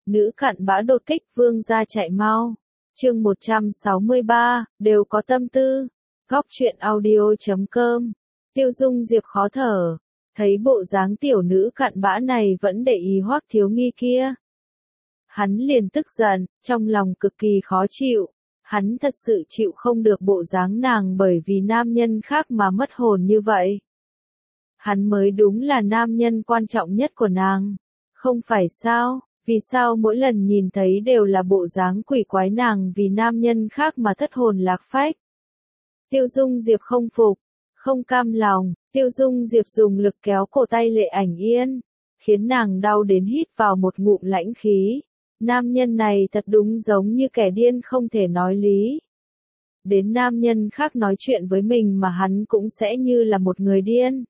Nữ cặn bã đột kích vương gia chạy mau. Chương 163, đều có tâm tư. Góc truyện audio.com. Tiêu Dung Diệp khó thở. Thấy bộ dáng tiểu nữ cặn bã này vẫn để ý Hoắc Thiếu Nghi kia. Hắn liền tức giận, trong lòng cực kỳ khó chịu. Hắn thật sự chịu không được bộ dáng nàng bởi vì nam nhân khác mà mất hồn như vậy. Hắn mới đúng là nam nhân quan trọng nhất của nàng. Không phải sao? Vì sao mỗi lần nhìn thấy đều là bộ dáng quỷ quái nàng vì nam nhân khác mà thất hồn lạc phách? Tiêu Dung Diệp không phục, không cam lòng, Tiêu Dung Diệp dùng lực kéo cổ tay Lệ Ảnh Yên, khiến nàng đau đến hít vào một ngụm lãnh khí. Nam nhân này thật đúng giống như kẻ điên không thể nói lý. Đến nam nhân khác nói chuyện với mình mà hắn cũng sẽ như là một người điên.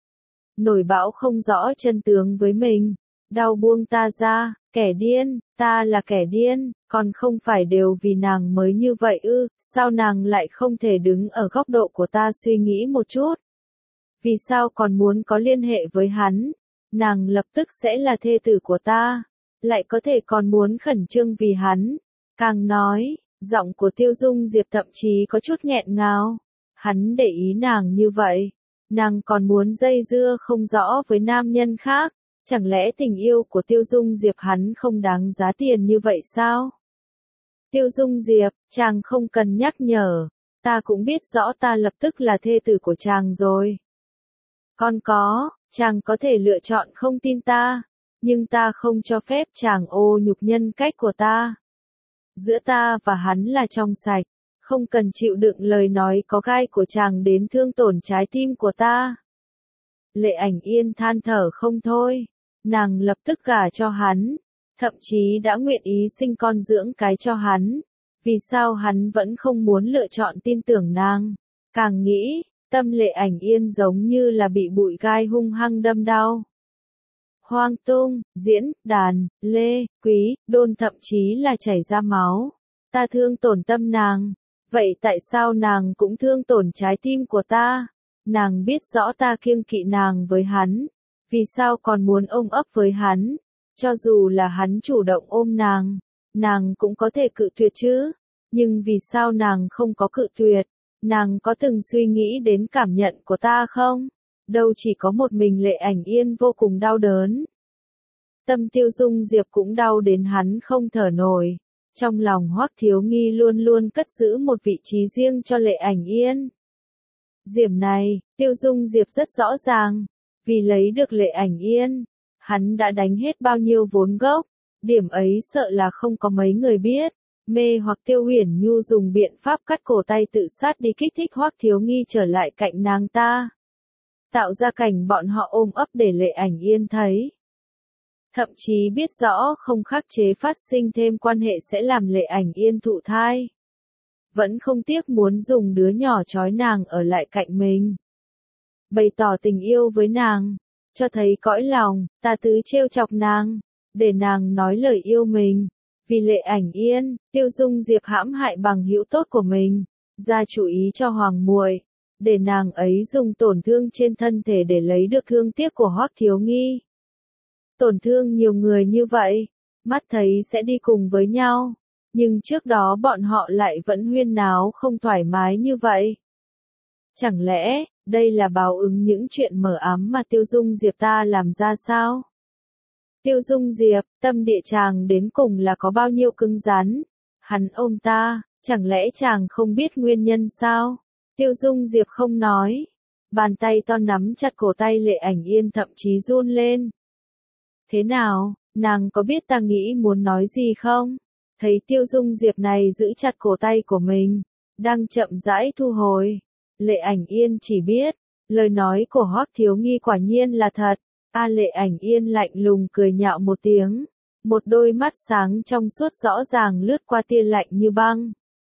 Nổi bão không rõ chân tướng với mình. Đau buông ta ra, kẻ điên, ta là kẻ điên, còn không phải đều vì nàng mới như vậy ư, sao nàng lại không thể đứng ở góc độ của ta suy nghĩ một chút? Vì sao còn muốn có liên hệ với hắn? Nàng lập tức sẽ là thê tử của ta, lại có thể còn muốn khẩn trương vì hắn. Càng nói, giọng của Tiêu Dung Diệp thậm chí có chút nghẹn ngào. Hắn để ý nàng như vậy, nàng còn muốn dây dưa không rõ với nam nhân khác. Chẳng lẽ tình yêu của Tiêu Dung Diệp hắn không đáng giá tiền như vậy sao? Tiêu Dung Diệp, chàng không cần nhắc nhở, ta cũng biết rõ ta lập tức là thê tử của chàng rồi. Còn có, chàng có thể lựa chọn không tin ta, nhưng ta không cho phép chàng ô nhục nhân cách của ta. Giữa ta và hắn là trong sạch, không cần chịu đựng lời nói có gai của chàng đến thương tổn trái tim của ta. Lệ Ảnh Yên than thở không thôi. Nàng lập tức gả cho hắn, thậm chí đã nguyện ý sinh con dưỡng cái cho hắn. Vì sao hắn vẫn không muốn lựa chọn tin tưởng nàng? Càng nghĩ, tâm Lệ Ảnh Yên giống như là bị bụi gai hung hăng đâm đau. Hoang tung, diễn, đàn, lê, quý, đôn thậm chí là chảy ra máu. Ta thương tổn tâm nàng, vậy tại sao nàng cũng thương tổn trái tim của ta? Nàng biết rõ ta kiêng kỵ nàng với hắn. Vì sao còn muốn ôm ấp với hắn? Cho dù là hắn chủ động ôm nàng cũng có thể cự tuyệt chứ. Nhưng vì sao nàng không có cự tuyệt? Nàng có từng suy nghĩ đến cảm nhận của ta không? Đâu chỉ có một mình Lệ Ảnh Yên vô cùng đau đớn. Tâm Tiêu Dung Diệp cũng đau đến hắn không thở nổi. Trong lòng Hoắc Thiếu Nghi luôn luôn cất giữ một vị trí riêng cho Lệ Ảnh Yên. Điểm này, Tiêu Dung Diệp rất rõ ràng. Vì lấy được Lệ Ảnh Yên, hắn đã đánh hết bao nhiêu vốn gốc, điểm ấy sợ là không có mấy người biết. Mê hoặc Tiêu Huyền Nhu dùng biện pháp cắt cổ tay tự sát đi kích thích Hoắc Thiếu Nghi trở lại cạnh nàng ta. Tạo ra cảnh bọn họ ôm ấp để Lệ Ảnh Yên thấy. Thậm chí biết rõ không khắc chế phát sinh thêm quan hệ sẽ làm Lệ Ảnh Yên thụ thai. Vẫn không tiếc muốn dùng đứa nhỏ trói nàng ở lại cạnh mình. Bày tỏ tình yêu với nàng, cho thấy cõi lòng, ta tứ trêu chọc nàng, để nàng nói lời yêu mình. Vì Lệ Ảnh Yên, Tiêu Dung Diệp hãm hại bằng hữu tốt của mình, ra chủ ý cho Hoàng muội, để nàng ấy dùng tổn thương trên thân thể để lấy được thương tiếc của Hoắc Thiếu Nghi. Tổn thương nhiều người như vậy, mắt thấy sẽ đi cùng với nhau, nhưng trước đó bọn họ lại vẫn huyên náo không thoải mái như vậy. Chẳng lẽ, đây là báo ứng những chuyện mờ ám mà Tiêu Dung Diệp ta làm ra sao? Tiêu Dung Diệp, tâm địa chàng đến cùng là có bao nhiêu cứng rắn? Hắn ôm ta, chẳng lẽ chàng không biết nguyên nhân sao? Tiêu Dung Diệp không nói. Bàn tay to nắm chặt cổ tay Lệ Ảnh Yên thậm chí run lên. Thế nào, nàng có biết ta nghĩ muốn nói gì không? Thấy Tiêu Dung Diệp này giữ chặt cổ tay của mình, đang chậm rãi thu hồi. Lệ Ảnh Yên chỉ biết, lời nói của Hoắc Thiếu Nghi quả nhiên là thật. Lệ Ảnh Yên lạnh lùng cười nhạo một tiếng, một đôi mắt sáng trong suốt rõ ràng lướt qua tia lạnh như băng.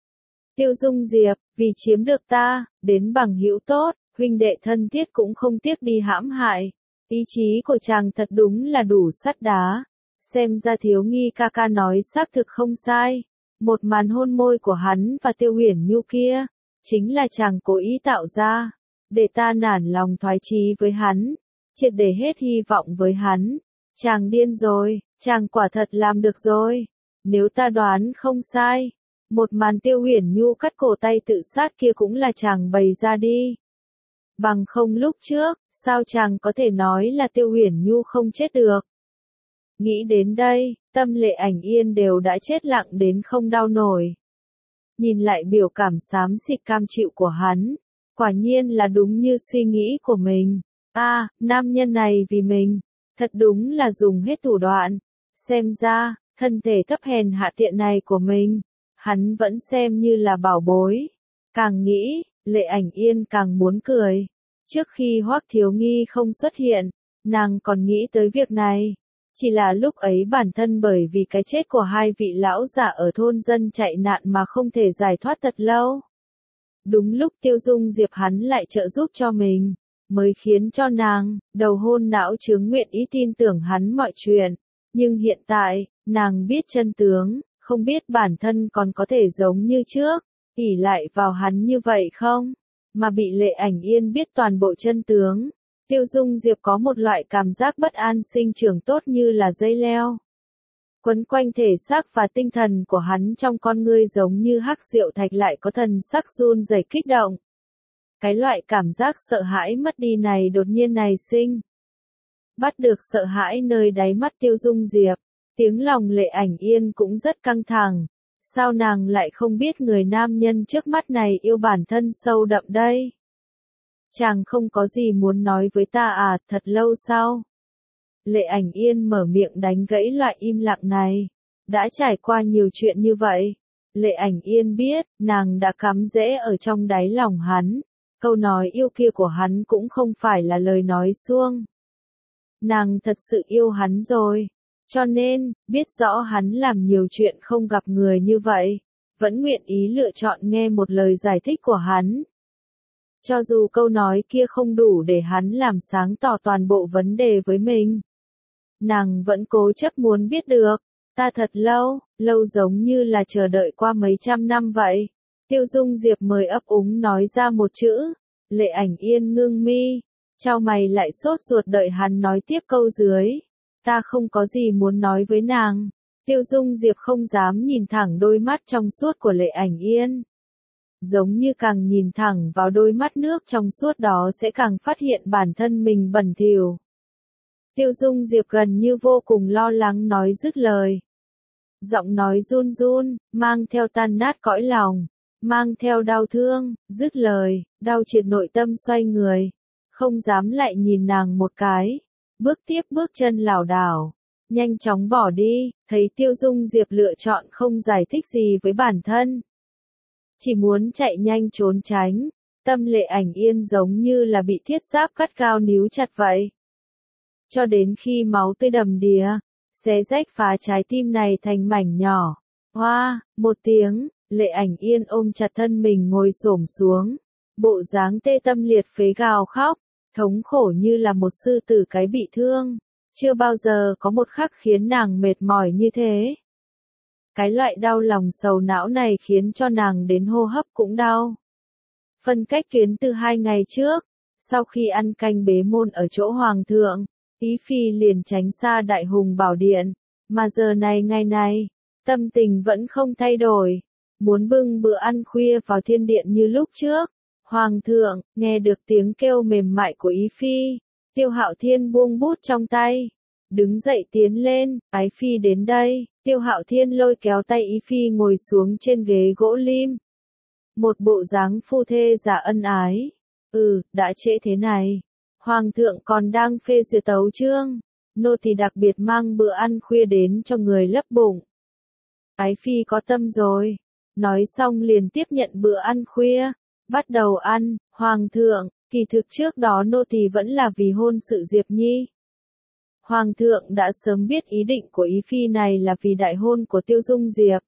Tiêu Dung Diệp, vì chiếm được ta, đến bằng hữu tốt, huynh đệ thân thiết cũng không tiếc đi hãm hại. Ý chí của chàng thật đúng là đủ sắt đá. Xem ra Thiếu Nghi ca ca nói xác thực không sai. Một màn hôn môi của hắn và Tiêu Huyền Nhu kia, chính là chàng cố ý tạo ra, để ta nản lòng thoái chí với hắn, triệt để hết hy vọng với hắn. Chàng điên rồi, Chàng quả thật làm được rồi. Nếu ta đoán không sai, một màn Tiêu Huyền Nhu cắt cổ tay tự sát kia cũng là chàng bày ra đi. Bằng không lúc trước, sao chàng có thể nói là Tiêu Huyền Nhu không chết được? Nghĩ đến đây, tâm Lệ Ảnh Yên đều đã chết lặng đến không đau nổi. Nhìn lại biểu cảm xám xịt cam chịu của hắn, quả nhiên là đúng như suy nghĩ của mình. Nam nhân này vì mình, thật đúng là dùng hết thủ đoạn. Xem ra, thân thể thấp hèn hạ tiện này của mình, hắn vẫn xem như là bảo bối. Càng nghĩ, Lệ Ảnh Yên càng muốn cười. Trước khi Hoắc Thiếu Nghi không xuất hiện, nàng còn nghĩ tới việc này. Chỉ là lúc ấy bản thân bởi vì cái chết của hai vị lão giả ở thôn dân chạy nạn mà không thể giải thoát thật lâu. Đúng lúc Tiêu Dung Diệp hắn lại trợ giúp cho mình, mới khiến cho nàng, đầu hôn não chướng nguyện ý tin tưởng hắn mọi chuyện. Nhưng hiện tại, nàng biết chân tướng, không biết bản thân còn có thể giống như trước, ỷ lại vào hắn như vậy không? Mà bị Lệ Ảnh Yên biết toàn bộ chân tướng. Tiêu Dung Diệp có một loại cảm giác bất an sinh trưởng tốt như là dây leo. Quấn quanh thể xác và tinh thần của hắn trong con ngươi giống như hắc diệu thạch lại có thần sắc run rẩy kích động. Cái loại cảm giác sợ hãi mất đi này đột nhiên nảy sinh. Bắt được sợ hãi nơi đáy mắt Tiêu Dung Diệp, tiếng lòng Lệ Ảnh Yên cũng rất căng thẳng. Sao nàng lại không biết người nam nhân trước mắt này yêu bản thân sâu đậm đây? Chàng không có gì muốn nói với ta à, thật lâu sau. Lệ Ảnh Yên mở miệng đánh gãy loại im lặng này. Đã trải qua nhiều chuyện như vậy. Lệ Ảnh Yên biết, nàng đã cắm rễ ở trong đáy lòng hắn. Câu nói yêu kia của hắn cũng không phải là lời nói suông. Nàng thật sự yêu hắn rồi. Cho nên, biết rõ hắn làm nhiều chuyện không gặp người như vậy. Vẫn nguyện ý lựa chọn nghe một lời giải thích của hắn. Cho dù câu nói kia không đủ để hắn làm sáng tỏ toàn bộ vấn đề với mình. Nàng vẫn cố chấp muốn biết được. Ta thật lâu giống như là chờ đợi qua mấy trăm năm vậy. Tiêu Dung Diệp mới ấp úng nói ra một chữ. Lệ Ảnh Yên ngưng mi. Chau mày lại sốt ruột đợi hắn nói tiếp câu dưới. Ta không có gì muốn nói với nàng. Tiêu Dung Diệp không dám nhìn thẳng đôi mắt trong suốt của Lệ Ảnh Yên. Giống như càng nhìn thẳng vào đôi mắt nước trong suốt đó sẽ càng phát hiện bản thân mình bẩn thỉu. Tiêu Dung Diệp gần như vô cùng lo lắng nói dứt lời. Giọng nói run run, mang theo tan nát cõi lòng, mang theo đau thương, dứt lời, đau triệt nội tâm xoay người. Không dám lại nhìn nàng một cái. Bước tiếp bước chân lảo đảo. Nhanh chóng bỏ đi, thấy Tiêu Dung Diệp lựa chọn không giải thích gì với bản thân. Chỉ muốn chạy nhanh trốn tránh. Tâm Lệ Ảnh Yên giống như là bị thiết giáp cắt gao níu chặt vậy. Cho đến khi máu tươi đầm đìa, xé rách phá trái tim này thành mảnh nhỏ. Hoa, một tiếng, Lệ Ảnh Yên ôm chặt thân mình ngồi xổm xuống. Bộ dáng tê tâm liệt phế gào khóc, thống khổ như là một sư tử cái bị thương. Chưa bao giờ có một khắc khiến nàng mệt mỏi như thế. Cái loại đau lòng sầu não này khiến cho nàng đến hô hấp cũng đau. Phân cách tuyến từ 2 ngày trước, sau khi ăn canh bế môn ở chỗ hoàng thượng, Ý Phi liền tránh xa Đại Hùng Bảo Điện, mà giờ này ngày này, tâm tình vẫn không thay đổi, muốn bưng bữa ăn khuya vào thiên điện như lúc trước. Hoàng thượng, nghe được tiếng kêu mềm mại của Ý Phi, Tiêu Hạo Thiên buông bút trong tay, đứng dậy tiến lên, Ái Phi đến đây. Tiêu Hạo Thiên lôi kéo tay Ý Phi ngồi xuống trên ghế gỗ lim. Một bộ dáng phu thê giả ân ái. Đã trễ thế này. Hoàng thượng còn đang phê duyệt tấu chương. Nô tỳ đặc biệt mang bữa ăn khuya đến cho người lấp bụng. Ái Phi có tâm rồi. Nói xong liền tiếp nhận bữa ăn khuya. Bắt đầu ăn. Hoàng thượng, kỳ thực trước đó nô tỳ vẫn là vì hôn sự Diệp Nhi. Hoàng thượng đã sớm biết ý định của Ý Phi này là vì đại hôn của Tiêu Dung Diệp.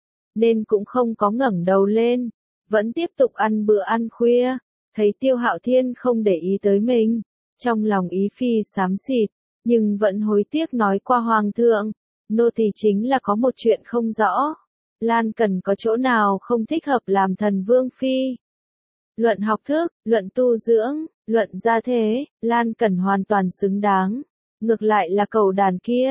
Nên cũng không có ngẩng đầu lên. Vẫn tiếp tục ăn bữa ăn khuya. Thấy Tiêu Hạo Thiên không để ý tới mình. Trong lòng Ý Phi xám xịt. Nhưng vẫn hối tiếc nói qua Hoàng thượng. Nô tỳ chính là có một chuyện không rõ. Lan Cần có chỗ nào không thích hợp làm thần vương phi. Luận học thức, luận tu dưỡng, luận gia thế, Lan Cần hoàn toàn xứng đáng. Ngược lại là cẩu đàn kia,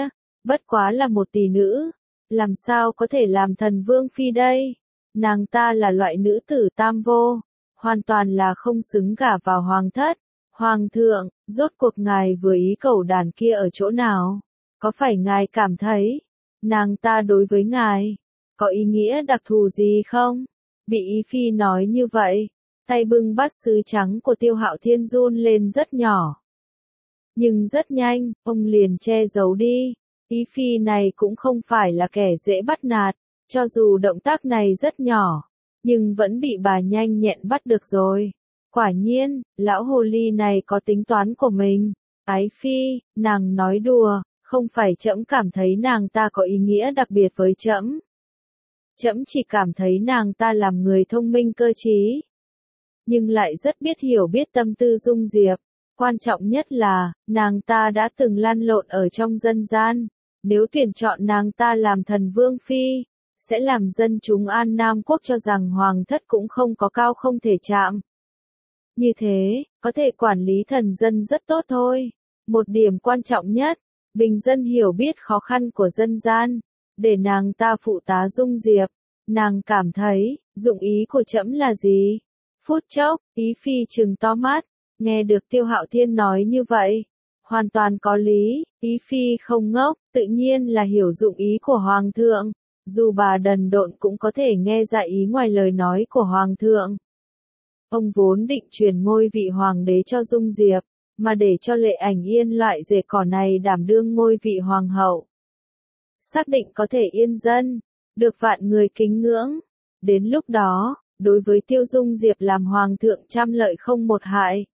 bất quá là một tỷ nữ, làm sao có thể làm thần vương phi đây? Nàng ta là loại nữ tử tam vô, hoàn toàn là không xứng gả vào hoàng thất. Hoàng thượng, rốt cuộc ngài vừa ý cẩu đàn kia ở chỗ nào? Có phải ngài cảm thấy, nàng ta đối với ngài, có ý nghĩa đặc thù gì không? Bị Ý Phi nói như vậy, tay bưng bát sứ trắng của Tiêu Hạo Thiên run lên rất nhỏ. Nhưng rất nhanh, ông liền che giấu đi. Ý Phi này cũng không phải là kẻ dễ bắt nạt, cho dù động tác này rất nhỏ, nhưng vẫn bị bà nhanh nhẹn bắt được rồi. Quả nhiên, lão hồ ly này có tính toán của mình. Ái Phi, nàng nói đùa, không phải trẫm cảm thấy nàng ta có ý nghĩa đặc biệt với trẫm. Trẫm chỉ cảm thấy nàng ta làm người thông minh cơ trí, nhưng lại rất biết hiểu biết tâm tư Dung Diệp. Quan trọng nhất là, nàng ta đã từng lăn lộn ở trong dân gian. Nếu tuyển chọn nàng ta làm thần vương phi, sẽ làm dân chúng An Nam quốc cho rằng hoàng thất cũng không có cao không thể chạm. Như thế, có thể quản lý thần dân rất tốt thôi. Một điểm quan trọng nhất, bình dân hiểu biết khó khăn của dân gian, để nàng ta phụ tá Dung Diệp. Nàng cảm thấy, dụng ý của trẫm là gì? Phút chốc, Ý Phi trừng to mắt, nghe được Tiêu Hạo Thiên nói như vậy. Hoàn toàn có lý, Ý Phi không ngốc, tự nhiên là hiểu dụng ý của Hoàng thượng. Dù bà đần độn cũng có thể nghe ra ý ngoài lời nói của Hoàng thượng. Ông vốn định truyền ngôi vị hoàng đế cho Dung Diệp, mà để cho Lệ Ảnh Yên loại rể cỏ này đảm đương ngôi vị hoàng hậu. Xác định có thể yên dân, được vạn người kính ngưỡng. Đến lúc đó, đối với Tiêu Dung Diệp làm hoàng thượng trăm lợi không một hại.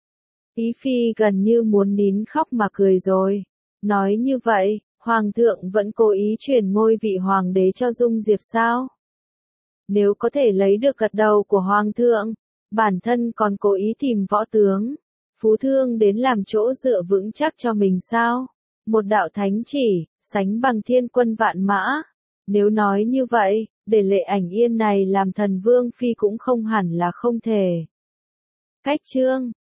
Ý Phi gần như muốn nín khóc mà cười rồi. Nói như vậy, hoàng thượng vẫn cố ý truyền ngôi vị hoàng đế cho Dung Diệp sao? Nếu có thể lấy được gật đầu của hoàng thượng, bản thân còn cố ý tìm võ tướng, phú thương đến làm chỗ dựa vững chắc cho mình sao? Một đạo thánh chỉ, sánh bằng thiên quân vạn mã. Nếu nói như vậy, để Lệ Ảnh Yên này làm thần vương phi cũng không hẳn là không thể. Cách chương